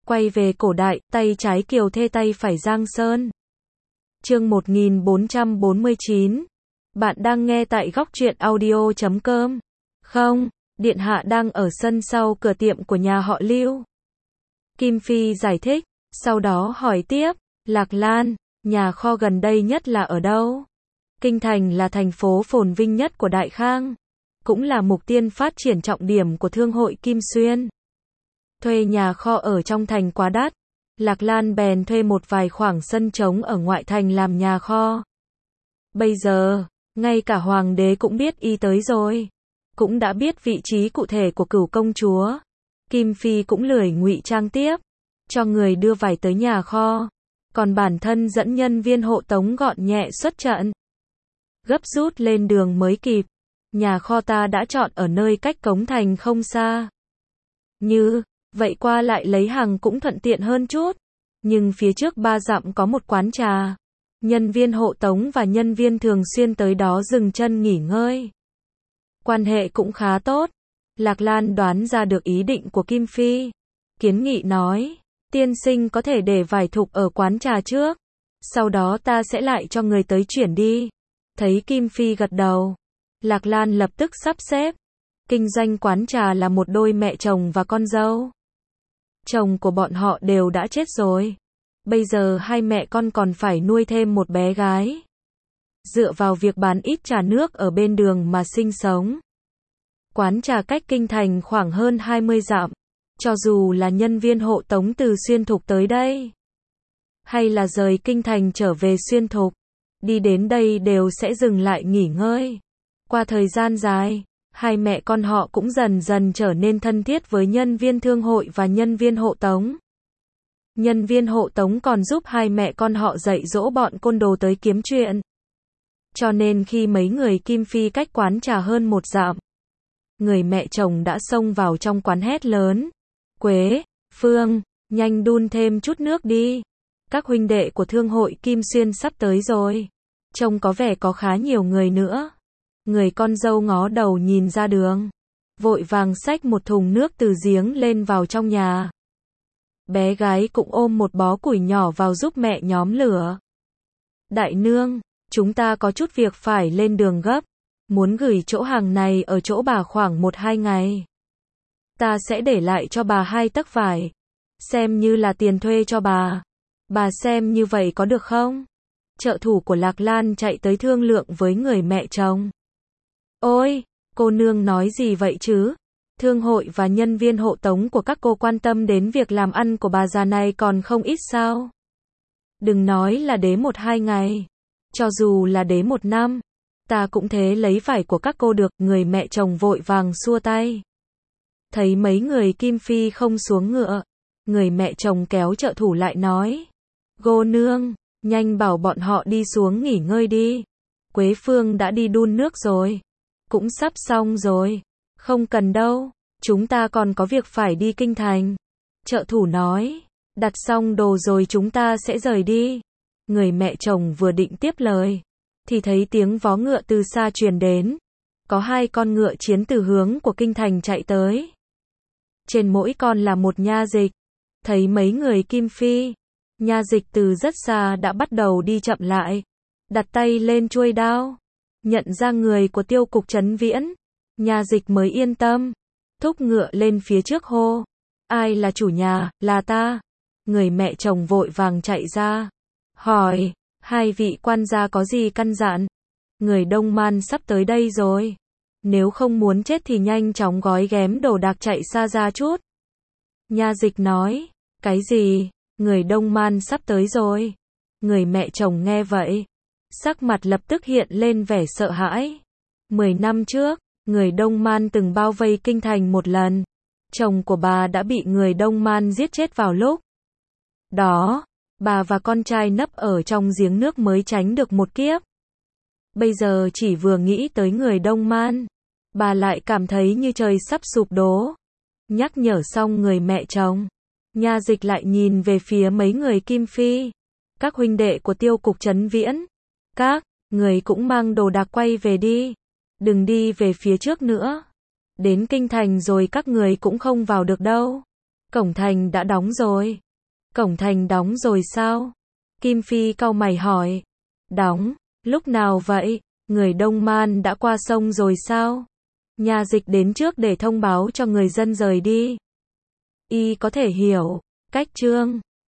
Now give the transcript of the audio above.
Quay về cổ đại, tay trái Kiều Thê tay phải Giang Sơn. Chương 1449. Bạn đang nghe tại góc truyện audio.com. Không, điện hạ đang ở sân sau cửa tiệm của nhà họ Lưu. Kim Phi giải thích, sau đó hỏi tiếp, Lạc Lan, nhà kho gần đây nhất là ở đâu? Kinh thành là thành phố phồn vinh nhất của Đại Khang, cũng là mục tiêu phát triển trọng điểm của thương hội Kim Xuyên. Thuê nhà kho ở trong thành quá đắt, Lạc Lan bèn thuê một vài khoảng sân trống ở ngoại thành làm nhà kho. Bây giờ, ngay cả hoàng đế cũng biết y tới rồi, cũng đã biết vị trí cụ thể của Cửu công chúa. Kim Phi cũng lười ngụy trang tiếp, cho người đưa vải tới nhà kho, còn bản thân dẫn nhân viên hộ tống gọn nhẹ xuất trận. Gấp rút lên đường mới kịp, nhà kho ta đã chọn ở nơi cách cống thành không xa. Như vậy qua lại lấy hàng cũng thuận tiện hơn chút, nhưng phía trước 3 dặm có một quán trà. Nhân viên hộ tống và nhân viên thường xuyên tới đó dừng chân nghỉ ngơi. Quan hệ cũng khá tốt. Lạc Lan đoán ra được ý định của Kim Phi. Kiến nghị nói, tiên sinh có thể để vải thục ở quán trà trước, sau đó ta sẽ lại cho người tới chuyển đi. Thấy Kim Phi gật đầu, Lạc Lan lập tức sắp xếp. Kinh doanh quán trà là một đôi mẹ chồng và con dâu. Chồng của bọn họ đều đã chết rồi. Bây giờ hai mẹ con còn phải nuôi thêm một bé gái. Dựa vào việc bán ít trà nước ở bên đường mà sinh sống. Quán trà cách kinh thành khoảng hơn 20 dặm. Cho dù là nhân viên hộ tống từ Xuyên Thục tới đây, hay là rời kinh thành trở về Xuyên Thục, đi đến đây đều sẽ dừng lại nghỉ ngơi. Qua thời gian dài, hai mẹ con họ cũng dần dần trở nên thân thiết với nhân viên thương hội và nhân viên hộ tống. Nhân viên hộ tống còn giúp hai mẹ con họ dạy dỗ bọn côn đồ tới kiếm chuyện. Cho nên khi mấy người Kim Phi cách quán trà hơn 1 dặm, người mẹ chồng đã xông vào trong quán hét lớn. Quế, Phương, nhanh đun thêm chút nước đi. Các huynh đệ của thương hội Kim Xuyên sắp tới rồi. Trông có vẻ có khá nhiều người nữa. Người con dâu ngó đầu nhìn ra đường, vội vàng xách một thùng nước từ giếng lên vào trong nhà. Bé gái cũng ôm một bó củi nhỏ vào giúp mẹ nhóm lửa. Đại nương, chúng ta có chút việc phải lên đường gấp, muốn gửi chỗ hàng này ở chỗ bà khoảng 1-2 ngày. Ta sẽ để lại cho bà 2 tấc vải, xem như là tiền thuê cho bà. Bà xem như vậy có được không? Trợ thủ của Lạc Lan chạy tới thương lượng với người mẹ chồng. Ôi, cô nương nói gì vậy chứ? Thương hội và nhân viên hộ tống của các cô quan tâm đến việc làm ăn của bà già này còn không ít sao? Đừng nói là đế 1-2 ngày, cho dù là đế 1 năm, ta cũng thế lấy vải của các cô được. Người mẹ chồng vội vàng xua tay. Thấy mấy người Kim Phi không xuống ngựa, người mẹ chồng kéo trợ thủ lại nói, cô nương, nhanh bảo bọn họ đi xuống nghỉ ngơi đi. Quế Phương đã đi đun nước rồi, cũng sắp xong rồi. Không cần đâu, chúng ta còn có việc phải đi kinh thành. Trợ thủ nói, đặt xong đồ rồi chúng ta sẽ rời đi. Người mẹ chồng vừa định tiếp lời, thì thấy tiếng vó ngựa từ xa truyền đến. Có 2 con ngựa chiến từ hướng của kinh thành chạy tới. Trên mỗi con là một nha dịch. Thấy mấy người Kim Phi, nha dịch từ rất xa đã bắt đầu đi chậm lại, đặt tay lên chuôi đao. Nhận ra người của Tiêu cục Trấn Viễn, nha dịch mới yên tâm, thúc ngựa lên phía trước hô, ai là chủ nhà? Là ta. Người mẹ chồng vội vàng chạy ra, hỏi, 2 vị quan gia có gì căn dặn? Người Đông Man sắp tới đây rồi, nếu không muốn chết thì nhanh chóng gói ghém đồ đạc chạy xa ra chút. Nha dịch nói, cái gì? Người Đông Man sắp tới rồi. Người mẹ chồng nghe vậy, sắc mặt lập tức hiện lên vẻ sợ hãi. 10 năm trước, người Đông Man từng bao vây kinh thành một lần. Chồng của bà đã bị người Đông Man giết chết vào lúc đó. Bà và con trai nấp ở trong giếng nước mới tránh được một kiếp. Bây giờ chỉ vừa nghĩ tới người Đông Man, bà lại cảm thấy như trời sắp sụp đổ. Nhắc nhở xong người mẹ chồng, nha dịch lại nhìn về phía mấy người Kim Phi, các huynh đệ của Tiêu cục Trấn Viễn. Các người cũng mang đồ đạc quay về đi, đừng đi về phía trước nữa. Đến kinh thành rồi các người cũng không vào được đâu. Cổng thành đã đóng rồi. Cổng thành đóng rồi sao? Kim Phi cau mày hỏi. Đóng, lúc nào vậy? Người Đông Man đã qua sông rồi sao? Nhà dịch đến trước để thông báo cho người dân rời đi. Y có thể hiểu. Cách chương